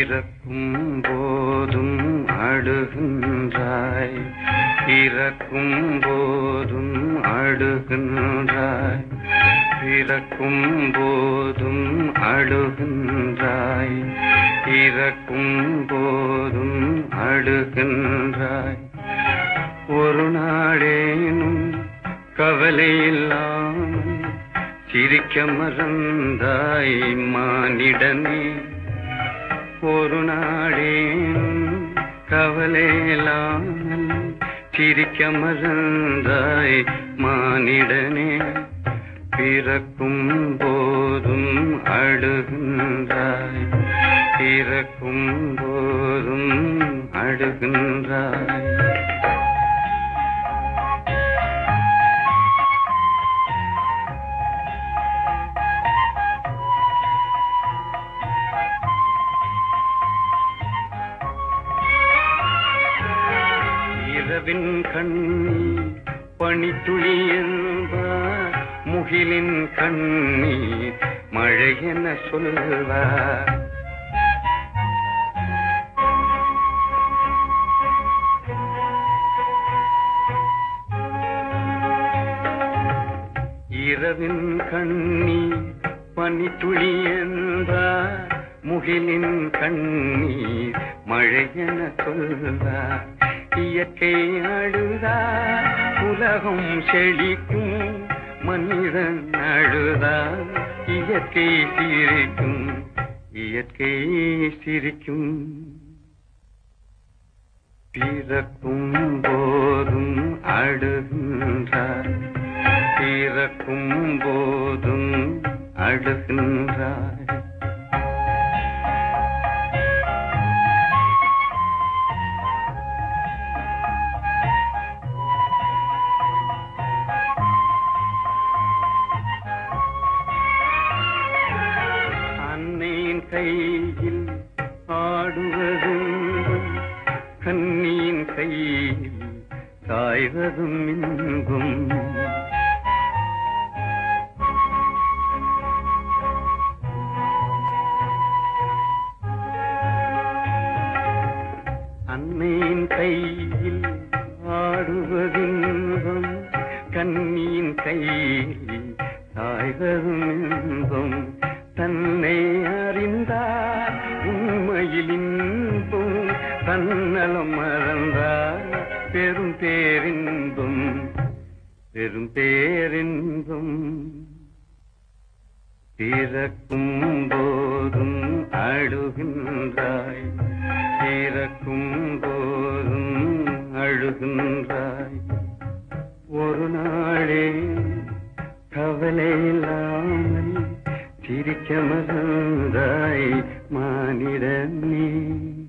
பிறக்கும் போதும் அழுகின்றாய், பிறக்கும் போதும் அழுகின்றாய், பிறக்கும் போதும் அழுகின்றாய், பிறக்கும் போதும் அழுகின்றாய். ஒரு நாளேனும் கவலை இல்லாமல் சிரிக்க மறந்தாய் மானிடனே. ஒரு நாளேனும் கவலை இல்லாமல் சிரிக்க மறந்தாய் மானிடனே. பிறக்கும் போதும் அழுகின்றாய், பிறக்கும் போதும் அழுகின்றாய். இரவின் கண்ணீர் பனித்துளி என்பார், முகிலின் கண்ணீர் மழை என சொல்வார். இரவின் கண்ணீர் பனித்துளி என்பார், முகிலின் கண்ணீர் மழை என சொல்வார். இயற்கை அழுதார் உலகம் செழிக்கும், மனிதன் அழுதார் இயற்கை சிரிக்கும், இயற்கை சிரிக்கும். பிறக்கும் போதும் அழுகின்றார், பிறக்கும் போதும் அழுகின்றார். கையில் ஆடுவதும் கண்ணியின் கையில் காய்வதும் இன்பம். அன்னையின் கையில் ஆடுவதின்பம், கண்ணியின் கையில் காய்வதும் இன்பம். தன்னை அறிந்தார் உண்மையில் இன்பம், தன்னலம் மறந்தார் பெரும் பேரின்பம், பெரும் பேரின்பம். பிறக்கும் போதும் அழுகின்றாய், பிறக்கும் போதும் அழுகின்றாய். ஒரு நாளே கவலை இல்லாமல் சிரிக்க மறந்தாய் மானிடனே.